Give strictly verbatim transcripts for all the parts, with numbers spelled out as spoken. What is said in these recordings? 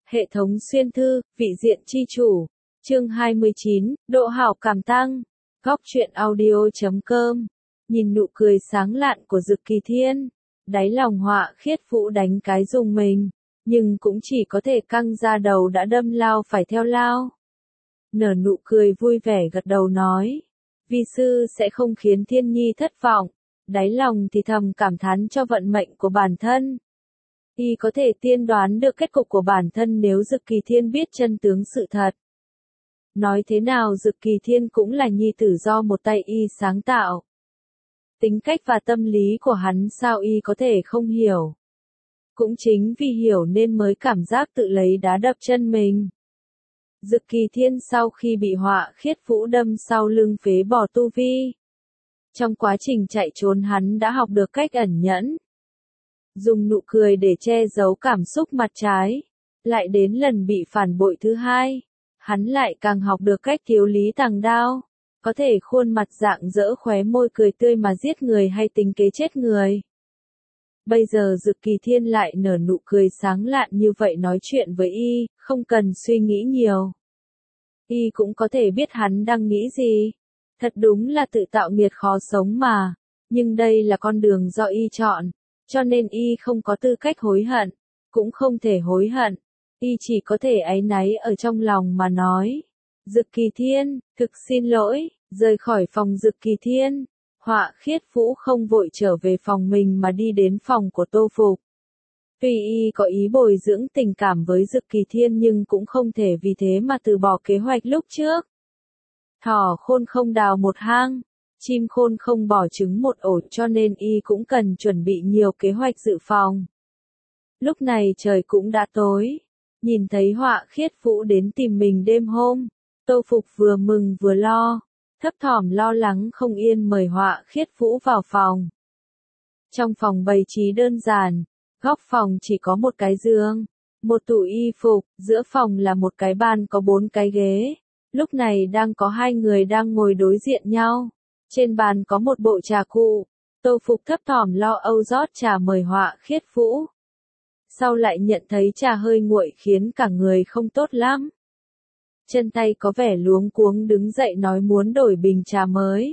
Hệ thống xuyên thư, vị diện chi chủ. Chương hai mươi chín, độ hảo cảm tăng. Góc truyện audio chấm com. Nhìn nụ cười sáng lạn của Dực Kỳ Thiên, đáy lòng Họa Khiết Vũ đánh cái rùng mình, nhưng cũng chỉ có thể căng ra đầu đã đâm lao phải theo lao. Nở nụ cười vui vẻ gật đầu nói, vi sư sẽ không khiến Thiên Nhi thất vọng. Đáy lòng thì thầm cảm thán cho vận mệnh của bản thân. Y có thể tiên đoán được kết cục của bản thân nếu Dực Kỳ Thiên biết chân tướng sự thật. Nói thế nào Dực Kỳ Thiên cũng là nhi tử do một tay Y sáng tạo. Tính cách và tâm lý của hắn sao Y có thể không hiểu. Cũng chính vì hiểu nên mới cảm giác tự lấy đá đập chân mình. Dực Kỳ Thiên sau khi bị Họa Khiết Vũ đâm sau lưng phế bỏ tu vi. Trong quá trình chạy trốn hắn đã học được cách ẩn nhẫn. Dùng nụ cười để che giấu cảm xúc mặt trái. Lại đến lần bị phản bội thứ hai, hắn lại càng học được cách thiếu lý tàng đao. Có thể khuôn mặt rạng rỡ khóe môi cười tươi mà giết người hay tính kế chết người. Bây giờ Dực Kỳ Thiên lại nở nụ cười sáng lạn như vậy nói chuyện với Y, không cần suy nghĩ nhiều. Y cũng có thể biết hắn đang nghĩ gì. Thật đúng là tự tạo nghiệt khó sống mà. Nhưng đây là con đường do Y chọn. Cho nên Y không có tư cách hối hận. Cũng không thể hối hận. Y chỉ có thể áy náy ở trong lòng mà nói. Dực Kỳ Thiên, thực xin lỗi. Rời khỏi phòng Dực Kỳ Thiên, Họa Khiết Vũ không vội trở về phòng mình mà đi đến phòng của Tô Phục. Tuy Y có ý bồi dưỡng tình cảm với Dực Kỳ Thiên nhưng cũng không thể vì thế mà từ bỏ kế hoạch lúc trước. Thỏ khôn không đào một hang, chim khôn không bỏ trứng một ổ, cho nên Y cũng cần chuẩn bị nhiều kế hoạch dự phòng. Lúc này trời cũng đã tối, nhìn thấy Họa Khiết Vũ đến tìm mình đêm hôm, Tô Phục vừa mừng vừa lo, thấp thỏm lo lắng không yên mời Họa Khiết Vũ vào phòng. Trong phòng bày trí đơn giản, góc phòng chỉ có một cái giường, một tủ y phục, giữa phòng là một cái bàn có bốn cái ghế. Lúc này đang có hai người đang ngồi đối diện nhau. Trên bàn có một bộ trà cụ. Tô Phục thấp thỏm lo âu rót trà mời Họa Khiết Vũ. Sau lại nhận thấy trà hơi nguội khiến cả người không tốt lắm. Chân tay có vẻ luống cuống đứng dậy nói muốn đổi bình trà mới.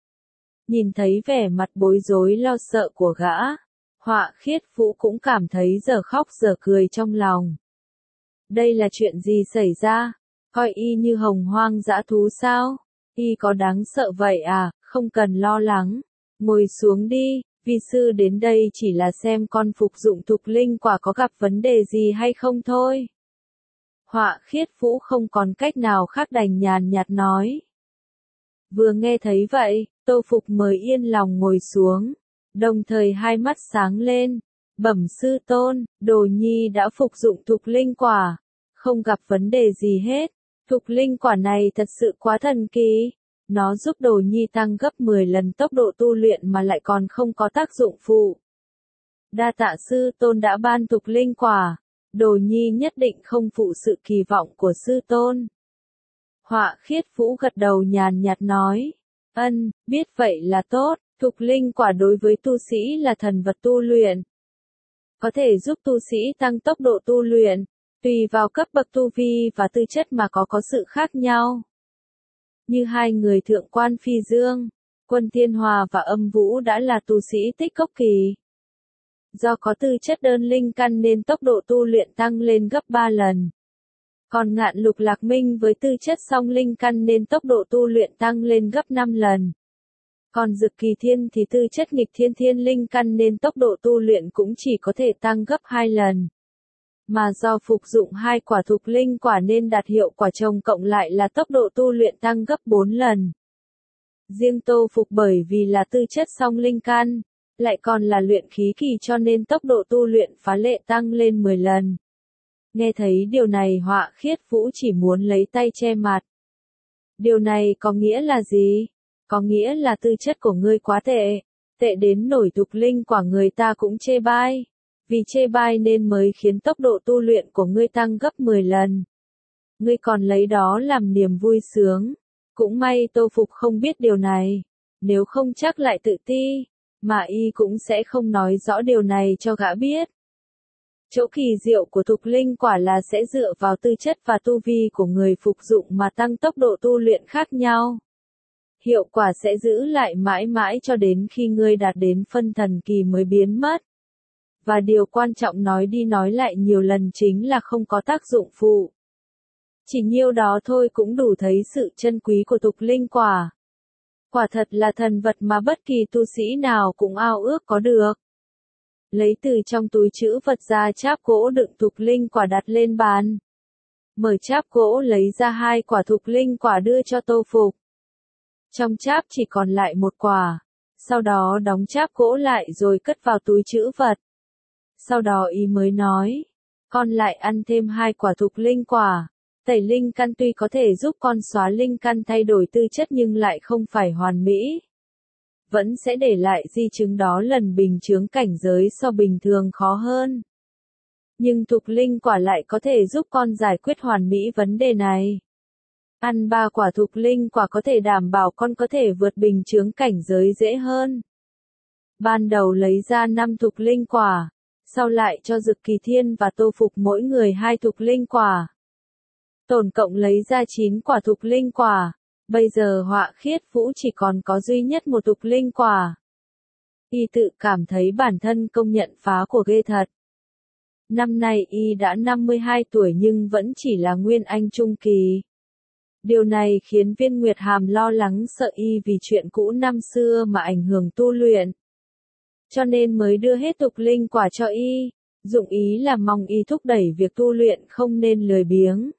Nhìn thấy vẻ mặt bối rối lo sợ của gã, Họa Khiết Vũ cũng cảm thấy giờ khóc giờ cười trong lòng. Đây là chuyện gì xảy ra? Coi Y như hồng hoang dã thú sao? Y có đáng sợ vậy à? Không cần lo lắng. Ngồi xuống đi, vi sư đến đây chỉ là xem con phục dụng thục linh quả có gặp vấn đề gì hay không thôi. Họa Khiết Vũ không còn cách nào khác đành nhàn nhạt nói. Vừa nghe thấy vậy, Tô Phục mới yên lòng ngồi xuống, đồng thời hai mắt sáng lên. Bẩm sư tôn, Đồ Nhi đã phục dụng thục linh quả, không gặp vấn đề gì hết. Thục linh quả này thật sự quá thần kỳ. Nó giúp Đồ Nhi tăng gấp mười lần tốc độ tu luyện mà lại còn không có tác dụng phụ. Đa tạ sư tôn đã ban thục linh quả. Đồ Nhi nhất định không phụ sự kỳ vọng của sư tôn. Họa Khiết Vũ gật đầu nhàn nhạt nói. Ân, biết vậy là tốt, thục linh quả đối với tu sĩ là thần vật tu luyện. Có thể giúp tu sĩ tăng tốc độ tu luyện, tùy vào cấp bậc tu vi và tư chất mà có có sự khác nhau. Như hai người Thượng Quan Phi Dương, Quân Thiên Hòa và Âm Vũ đã là tu sĩ tích cốc kỳ. Do có tư chất đơn linh căn nên tốc độ tu luyện tăng lên gấp ba lần. Còn Ngạn Lục Lạc Minh với tư chất song linh căn nên tốc độ tu luyện tăng lên gấp năm lần. Còn Dực Kỳ Thiên thì tư chất nghịch thiên thiên linh căn nên tốc độ tu luyện cũng chỉ có thể tăng gấp hai lần. Mà do phục dụng hai quả thục linh quả nên đạt hiệu quả chồng cộng lại là tốc độ tu luyện tăng gấp bốn lần. Riêng Tô Phục bởi vì là tư chất song linh căn, lại còn là luyện khí kỳ cho nên tốc độ tu luyện phá lệ tăng lên mười lần. Nghe thấy điều này Họa Khiết Vũ chỉ muốn lấy tay che mặt. Điều này có nghĩa là gì? Có nghĩa là tư chất của ngươi quá tệ, tệ đến nổi thục linh quả người ta cũng chê bai. Vì chê bai nên mới khiến tốc độ tu luyện của ngươi tăng gấp mười lần. Ngươi còn lấy đó làm niềm vui sướng. Cũng may Tô Phục không biết điều này. Nếu không chắc lại tự ti. Mà Y cũng sẽ không nói rõ điều này cho gã biết. Chỗ kỳ diệu của thục linh quả là sẽ dựa vào tư chất và tu vi của người phục dụng mà tăng tốc độ tu luyện khác nhau. Hiệu quả sẽ giữ lại mãi mãi cho đến khi ngươi đạt đến phân thần kỳ mới biến mất. Và điều quan trọng nói đi nói lại nhiều lần chính là không có tác dụng phụ. Chỉ nhiêu đó thôi cũng đủ thấy sự chân quý của thục linh quả. Quả thật là thần vật mà bất kỳ tu sĩ nào cũng ao ước có được. Lấy từ trong túi trữ vật ra cháp gỗ đựng thục linh quả đặt lên bàn. Mở cháp gỗ lấy ra hai quả thục linh quả đưa cho Tô Phục. Trong cháp chỉ còn lại một quả. Sau đó đóng cháp gỗ lại rồi cất vào túi trữ vật. Sau đó y mới nói, con lại ăn thêm hai quả thục linh quả. Tẩy linh căn tuy có thể giúp con xóa linh căn thay đổi tư chất nhưng lại không phải hoàn mỹ. Vẫn sẽ để lại di chứng đó lần bình chướng cảnh giới so bình thường khó hơn. Nhưng thục linh quả lại có thể giúp con giải quyết hoàn mỹ vấn đề này. Ăn ba quả thục linh quả có thể đảm bảo con có thể vượt bình chướng cảnh giới dễ hơn. Ban đầu lấy ra năm thục linh quả, sau lại cho Dực Kỳ Thiên và Tô Phục mỗi người hai thục linh quả. Tổng cộng lấy ra chín quả thục linh quả. Bây giờ Họa Khiết Vũ chỉ còn có duy nhất một thục linh quả. Y tự cảm thấy bản thân công nhận phá của ghê thật. Năm nay Y đã năm mươi hai tuổi nhưng vẫn chỉ là Nguyên Anh Trung Kỳ. Điều này khiến Viên Nguyệt Hàm lo lắng sợ Y vì chuyện cũ năm xưa mà ảnh hưởng tu luyện. Cho nên mới đưa hết thục linh quả cho Y, dụng ý là mong Y thúc đẩy việc tu luyện không nên lười biếng.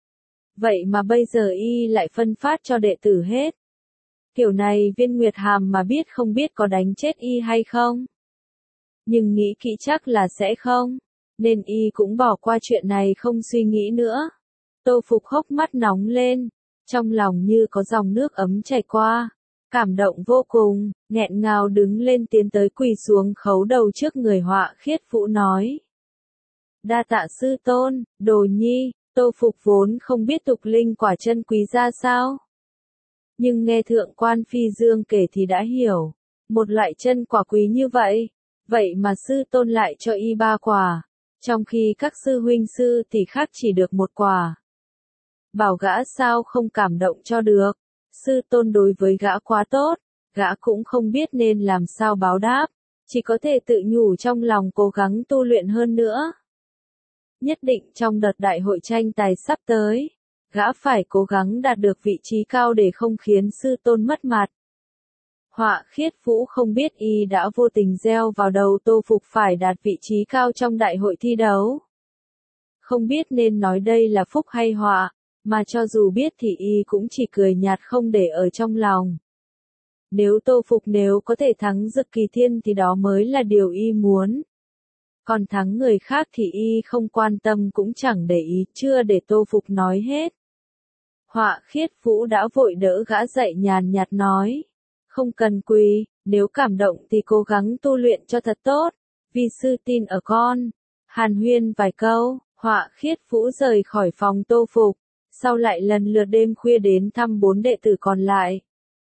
Vậy mà bây giờ Y lại phân phát cho đệ tử hết. Kiểu này Viên Nguyệt Hàm mà biết không biết có đánh chết Y hay không. Nhưng nghĩ kỹ chắc là sẽ không, nên Y cũng bỏ qua chuyện này không suy nghĩ nữa. Tô Phục hốc mắt nóng lên, trong lòng như có dòng nước ấm chảy qua. Cảm động vô cùng, nghẹn ngào đứng lên tiến tới quỳ xuống khấu đầu trước người Họa Khiết Vũ nói. Đa tạ sư tôn, Đồ Nhi. Tô Phục vốn không biết thục linh quả chân quý ra sao. Nhưng nghe Thượng quan Phi Dương kể thì đã hiểu. Một loại chân quả quý như vậy. Vậy mà sư tôn lại cho Y ba quả. Trong khi các sư huynh sư tỷ khác chỉ được một quả. Bảo gã sao không cảm động cho được. Sư tôn đối với gã quá tốt. Gã cũng không biết nên làm sao báo đáp. Chỉ có thể tự nhủ trong lòng cố gắng tu luyện hơn nữa. Nhất định trong đợt đại hội tranh tài sắp tới, gã phải cố gắng đạt được vị trí cao để không khiến sư tôn mất mặt. Họa Khiết Vũ không biết Y đã vô tình gieo vào đầu Tô Phục phải đạt vị trí cao trong đại hội thi đấu. Không biết nên nói đây là phúc hay họa, mà cho dù biết thì Y cũng chỉ cười nhạt không để ở trong lòng. Nếu Tô Phục nếu có thể thắng Dực Kỳ Thiên thì đó mới là điều Y muốn. Còn thắng người khác thì Y không quan tâm cũng chẳng để ý, chưa để Tô Phục nói hết. Họa Khiết Vũ đã vội đỡ gã dậy nhàn nhạt nói. Không cần quỳ, nếu cảm động thì cố gắng tu luyện cho thật tốt, vì sư tin ở con. Hàn huyên vài câu, Họa Khiết Vũ rời khỏi phòng Tô Phục, sau lại lần lượt đêm khuya đến thăm bốn đệ tử còn lại.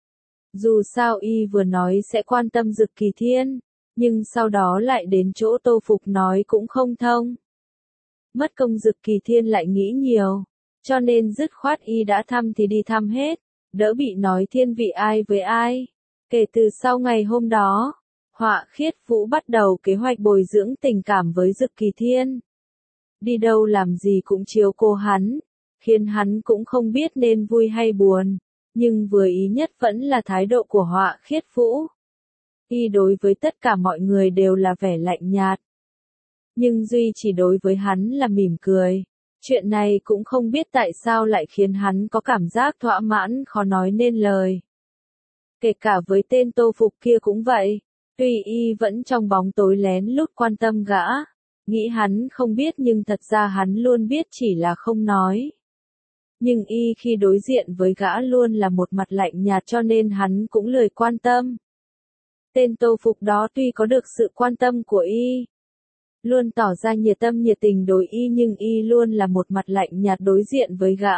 Dù sao Y vừa nói sẽ quan tâm Dực Kỳ Thiên. Nhưng sau đó lại đến chỗ Tô Phục nói cũng không thông. Mất công Dực Kỳ Thiên lại nghĩ nhiều. Cho nên dứt khoát Y đã thăm thì đi thăm hết. Đỡ bị nói thiên vị ai với ai. Kể từ sau ngày hôm đó, Họa Khiết Vũ bắt đầu kế hoạch bồi dưỡng tình cảm với Dực Kỳ Thiên. Đi đâu làm gì cũng chiếu cô hắn. Khiến hắn cũng không biết nên vui hay buồn. Nhưng vừa ý nhất vẫn là thái độ của Họa Khiết Vũ. Y đối với tất cả mọi người đều là vẻ lạnh nhạt. Nhưng duy chỉ đối với hắn là mỉm cười. Chuyện này cũng không biết tại sao lại khiến hắn có cảm giác thỏa mãn khó nói nên lời. Kể cả với tên Tô Phục kia cũng vậy. Tuy Y vẫn trong bóng tối lén lút quan tâm gã. Nghĩ hắn không biết nhưng thật ra hắn luôn biết chỉ là không nói. Nhưng Y khi đối diện với gã luôn là một mặt lạnh nhạt cho nên hắn cũng lười quan tâm. Tên Tô Phục đó tuy có được sự quan tâm của Y, luôn tỏ ra nhiệt tâm nhiệt tình đối Y nhưng Y luôn là một mặt lạnh nhạt đối diện với gã.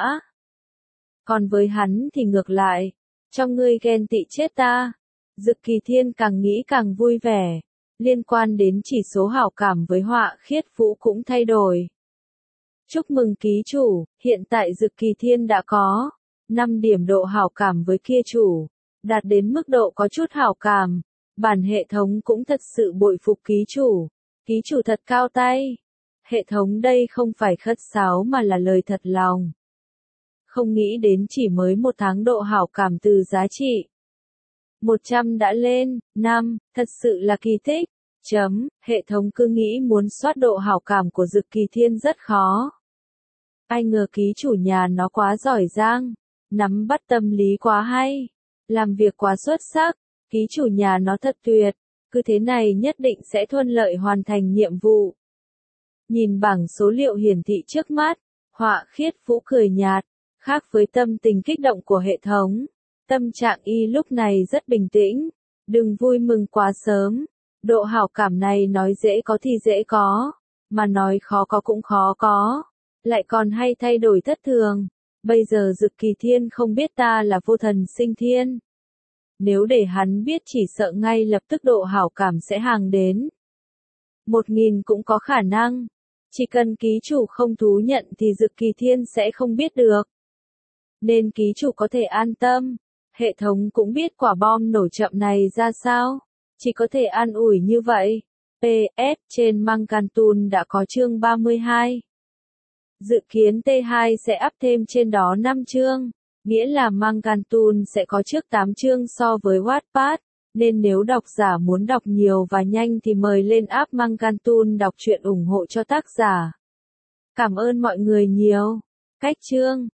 Còn với hắn thì ngược lại, trong ngươi ghen tị chết ta. Dực Kỳ Thiên càng nghĩ càng vui vẻ, Liên quan đến chỉ số hảo cảm với Họa Khiết Vũ cũng thay đổi. Chúc mừng ký chủ, hiện tại Dực Kỳ Thiên đã có năm điểm độ hảo cảm với kia chủ, đạt đến mức độ có chút hảo cảm. Bản hệ thống cũng thật sự bội phục ký chủ. Ký chủ thật cao tay. Hệ thống đây không phải khất sáo mà là lời thật lòng. Không nghĩ đến chỉ mới một tháng độ hảo cảm từ giá trị một trăm đã lên, năm, thật sự là kỳ tích. Chấm, hệ thống cứ nghĩ muốn soát độ hảo cảm của Dực Kỳ Thiên rất khó. Ai ngờ ký chủ nhà nó quá giỏi giang, nắm bắt tâm lý quá hay, làm việc quá xuất sắc, ký chủ nhà nó thật tuyệt, cứ thế này nhất định sẽ thuận lợi hoàn thành nhiệm vụ. Nhìn bảng số liệu hiển thị trước mắt, Họa Khiết Vũ cười nhạt, khác với tâm tình kích động của hệ thống. Tâm trạng y lúc này rất bình tĩnh, đừng vui mừng quá sớm, độ hảo cảm này nói dễ có thì dễ có, mà nói khó có cũng khó có, lại còn hay thay đổi thất thường. Bây giờ Dực Kỳ Thiên không biết ta là Vô Thần Sinh Thiên. Nếu để hắn biết chỉ sợ ngay lập tức độ hảo cảm sẽ hàng đến một nghìn cũng có khả năng. Chỉ cần ký chủ không thú nhận thì Dực Kỳ Thiên sẽ không biết được. Nên ký chủ có thể an tâm. Hệ thống cũng biết quả bom nổ chậm này ra sao. Chỉ có thể an ủi như vậy. pê ét trên Mangantoon đã có chương ba mươi hai. Dự kiến T hai sẽ up thêm trên đó năm chương. Nghĩa là Mangantoon sẽ có trước tám chương so với Wattpad. Nên nếu độc giả muốn đọc nhiều và nhanh thì mời lên app Mangantoon đọc truyện ủng hộ cho tác giả. Cảm ơn mọi người nhiều. Cách chương